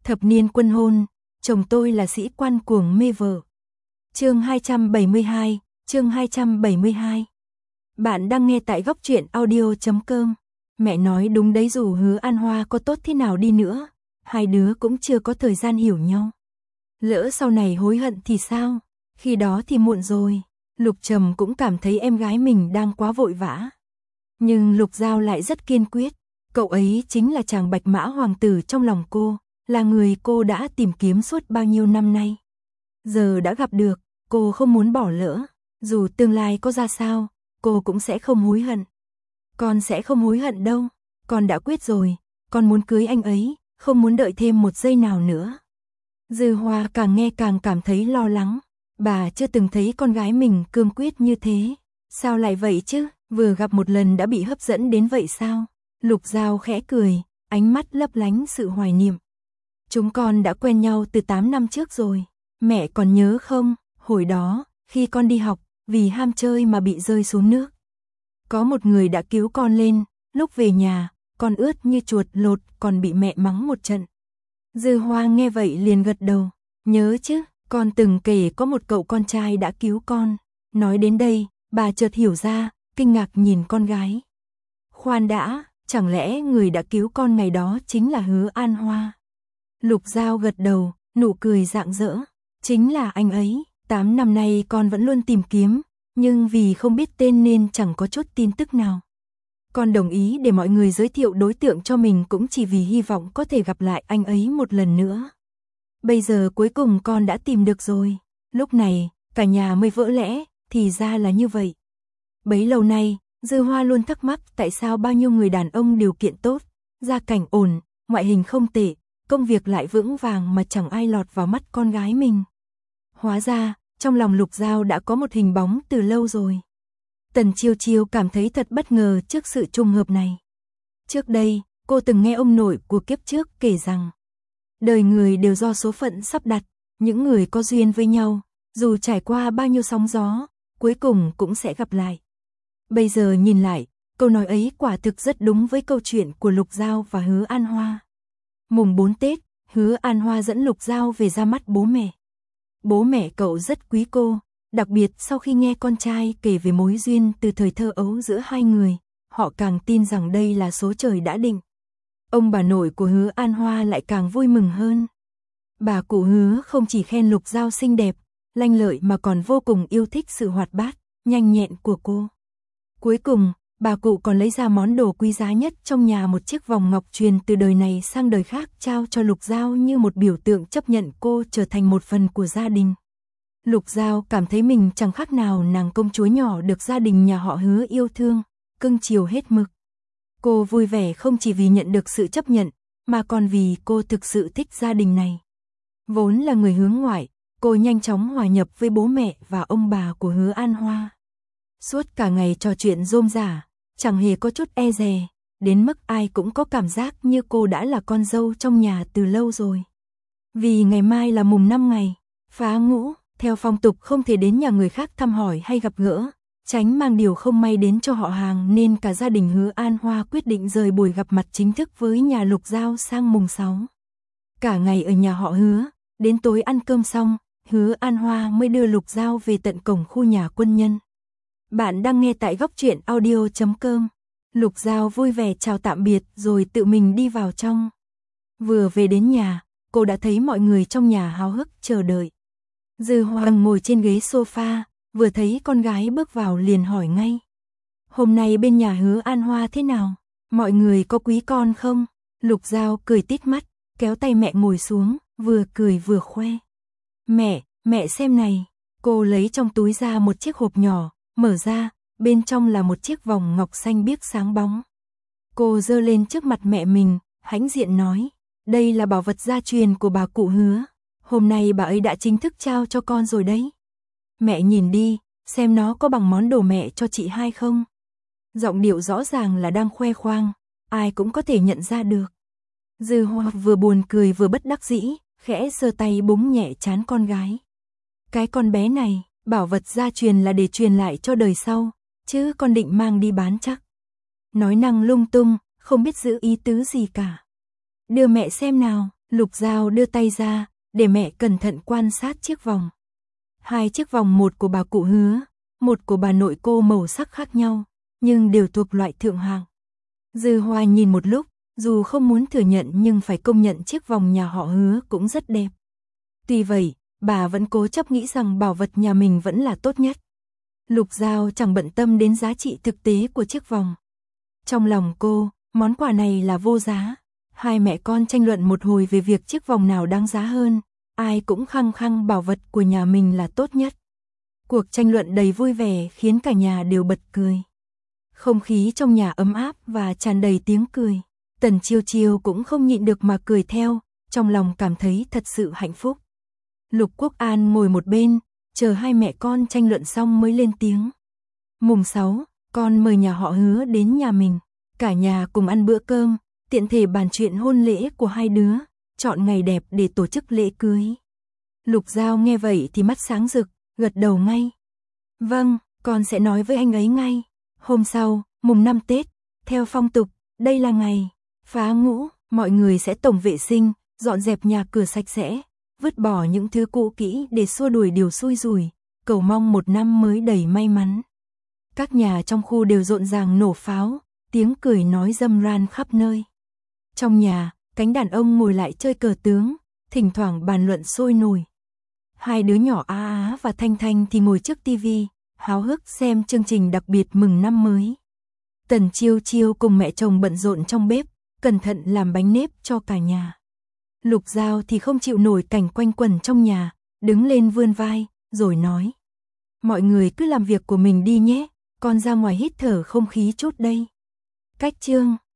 Thập niên quân hôn, chồng tôi là sĩ quan cuồng mê vợ. Chương 272, chương 272. Bạn đang nghe tại góc truyện audio.com. Mẹ nói đúng đấy, dù Hứa An Hoa có tốt thế nào đi nữa, hai đứa cũng chưa có thời gian hiểu nhau. Lỡ sau này hối hận thì sao? Khi đó thì muộn rồi. Lục Trầm cũng cảm thấy em gái mình đang quá vội vã. Nhưng Lục Giao lại rất kiên quyết. Cậu ấy chính là chàng bạch mã hoàng tử trong lòng cô, là người cô đã tìm kiếm suốt bao nhiêu năm nay. Giờ đã gặp được, cô không muốn bỏ lỡ. Dù tương lai có ra sao, cô cũng sẽ không hối hận. Con sẽ không hối hận đâu. Con đã quyết rồi, con muốn cưới anh ấy, không muốn đợi thêm một giây nào nữa. Dư Hoa càng nghe càng cảm thấy lo lắng. Bà chưa từng thấy con gái mình cương quyết như thế. Sao lại vậy chứ? Vừa gặp một lần đã bị hấp dẫn đến vậy sao? Lục Giao khẽ cười, ánh mắt lấp lánh sự hoài niệm. Chúng con đã quen nhau từ 8 năm trước rồi. Mẹ còn nhớ không? Hồi đó, khi con đi học, vì ham chơi mà bị rơi xuống nước. Có một người đã cứu con lên, lúc về nhà, con ướt như chuột lột, còn bị mẹ mắng một trận. Dư Hoa nghe vậy liền gật đầu. Nhớ chứ, con từng kể có một cậu con trai đã cứu con. Nói đến đây, bà chợt hiểu ra, kinh ngạc nhìn con gái. Khoan đã, chẳng lẽ người đã cứu con ngày đó chính là Hứa An Hoa? Lục Giao gật đầu, nụ cười rạng rỡ. Chính là anh ấy, 8 năm nay con vẫn luôn tìm kiếm, nhưng vì không biết tên nên chẳng có chút tin tức nào. Con đồng ý để mọi người giới thiệu đối tượng cho mình cũng chỉ vì hy vọng có thể gặp lại anh ấy một lần nữa. Bây giờ cuối cùng con đã tìm được rồi. Lúc này, cả nhà mới vỡ lẽ, thì ra là như vậy. Bấy lâu nay, Dư Hoa luôn thắc mắc tại sao bao nhiêu người đàn ông điều kiện tốt, gia cảnh ổn, ngoại hình không tệ, công việc lại vững vàng mà chẳng ai lọt vào mắt con gái mình. Hóa ra, trong lòng Lục Giao đã có một hình bóng từ lâu rồi. Tần Chiêu Chiêu cảm thấy thật bất ngờ trước sự trùng hợp này. Trước đây, cô từng nghe ông nội của kiếp trước kể rằng, đời người đều do số phận sắp đặt, những người có duyên với nhau, dù trải qua bao nhiêu sóng gió, cuối cùng cũng sẽ gặp lại. Bây giờ nhìn lại, câu nói ấy quả thực rất đúng với câu chuyện của Lục Giao và Hứa An Hoa. Mùng 4 Tết, Hứa An Hoa dẫn Lục Giao về ra mắt bố mẹ. Bố mẹ cậu rất quý cô, đặc biệt sau khi nghe con trai kể về mối duyên từ thời thơ ấu giữa hai người, họ càng tin rằng đây là số trời đã định. Ông bà nội của Hứa An Hoa lại càng vui mừng hơn. Bà cụ Hứa không chỉ khen Lục Giao xinh đẹp, lanh lợi mà còn vô cùng yêu thích sự hoạt bát, nhanh nhẹn của cô. Cuối cùng, bà cụ còn lấy ra món đồ quý giá nhất trong nhà, một chiếc vòng ngọc truyền từ đời này sang đời khác, trao cho Lục Giao như một biểu tượng chấp nhận cô trở thành một phần của gia đình. Lục Giao cảm thấy mình chẳng khác nào nàng công chúa nhỏ được gia đình nhà họ Hứa yêu thương, cưng chiều hết mực. Cô vui vẻ không chỉ vì nhận được sự chấp nhận, mà còn vì cô thực sự thích gia đình này. Vốn là người hướng ngoại, cô nhanh chóng hòa nhập với bố mẹ và ông bà của Hứa An Hoa. Suốt cả ngày trò chuyện rôm rả, chẳng hề có chút e dè, đến mức ai cũng có cảm giác như cô đã là con dâu trong nhà từ lâu rồi. Vì ngày mai là mùng 5 ngày Phá Ngũ, theo phong tục không thể đến nhà người khác thăm hỏi hay gặp gỡ, tránh mang điều không may đến cho họ hàng, nên cả gia đình Hứa An Hoa quyết định rời buổi gặp mặt chính thức với nhà Lục Giao sang mùng 6. Cả ngày ở nhà họ Hứa, đến tối ăn cơm xong, Hứa An Hoa mới đưa Lục Giao về tận cổng khu nhà quân nhân. Bạn đang nghe tại góc truyện audio.com. Lục Giao vui vẻ chào tạm biệt rồi tự mình đi vào trong. Vừa về đến nhà, cô đã thấy mọi người trong nhà háo hức chờ đợi. Dư Hoa ngồi trên ghế sofa, vừa thấy con gái bước vào liền hỏi ngay. Hôm nay bên nhà Hứa An Hoa thế nào? Mọi người có quý con không? Lục Giao cười tít mắt, kéo tay mẹ ngồi xuống, vừa cười vừa khoe. Mẹ xem này. Cô lấy trong túi ra một chiếc hộp nhỏ, mở ra, bên trong là một chiếc vòng ngọc xanh biếc sáng bóng. Cô giơ lên trước mặt mẹ mình, hãnh diện nói, đây là bảo vật gia truyền của bà cụ Hứa. Hôm nay bà ấy đã chính thức trao cho con rồi đấy. Mẹ nhìn đi, xem nó có bằng món đồ mẹ cho chị hai không? Giọng điệu rõ ràng là đang khoe khoang, ai cũng có thể nhận ra được. Dư Hoa vừa buồn cười vừa bất đắc dĩ, khẽ giơ tay búng nhẹ trán con gái. Cái con bé này, bảo vật gia truyền là để truyền lại cho đời sau, chứ con định mang đi bán chắc. Nói năng lung tung, không biết giữ ý tứ gì cả. Đưa mẹ xem nào. Lục Giao đưa tay ra, để mẹ cẩn thận quan sát chiếc vòng. 2 chiếc vòng, một của bà cụ Hứa, một của bà nội cô, màu sắc khác nhau, nhưng đều thuộc loại thượng hạng. Dư Hoa nhìn một lúc, dù không muốn thừa nhận nhưng phải công nhận chiếc vòng nhà họ Hứa cũng rất đẹp. Tuy vậy, bà vẫn cố chấp nghĩ rằng bảo vật nhà mình vẫn là tốt nhất. Lục Giao chẳng bận tâm đến giá trị thực tế của chiếc vòng. Trong lòng cô, món quà này là vô giá. Hai mẹ con tranh luận một hồi về việc chiếc vòng nào đáng giá hơn, ai cũng khăng khăng bảo vật của nhà mình là tốt nhất. Cuộc tranh luận đầy vui vẻ khiến cả nhà đều bật cười. Không khí trong nhà ấm áp và tràn đầy tiếng cười. Tần Chiêu Chiêu cũng không nhịn được mà cười theo, trong lòng cảm thấy thật sự hạnh phúc. Lục Quốc An ngồi một bên, chờ hai mẹ con tranh luận xong mới lên tiếng. Mùng 6, con mời nhà họ Hứa đến nhà mình, cả nhà cùng ăn bữa cơm, tiện thể bàn chuyện hôn lễ của hai đứa, chọn ngày đẹp để tổ chức lễ cưới. Lục Giao nghe vậy thì mắt sáng rực, gật đầu ngay. Vâng, con sẽ nói với anh ấy ngay. Hôm sau, mùng 5 Tết, theo phong tục, đây là ngày phá ngũ, mọi người sẽ tổng vệ sinh, dọn dẹp nhà cửa sạch sẽ, vứt bỏ những thứ cũ kỹ để xua đuổi điều xui rủi, cầu mong một năm mới đầy may mắn. Các nhà trong khu đều rộn ràng nổ pháo, tiếng cười nói râm ran khắp nơi. Trong nhà, cánh đàn ông ngồi lại chơi cờ tướng, thỉnh thoảng bàn luận sôi nổi. Hai đứa nhỏ Á Á và Thanh Thanh thì ngồi trước tivi, háo hức xem chương trình đặc biệt mừng năm mới. Tần Chiêu Chiêu cùng mẹ chồng bận rộn trong bếp, cẩn thận làm bánh nếp cho cả nhà. Lục Giao thì không chịu nổi cảnh quanh quẩn trong nhà, đứng lên vươn vai, rồi nói. Mọi người cứ làm việc của mình đi nhé, con ra ngoài hít thở không khí chút đây. Cách chương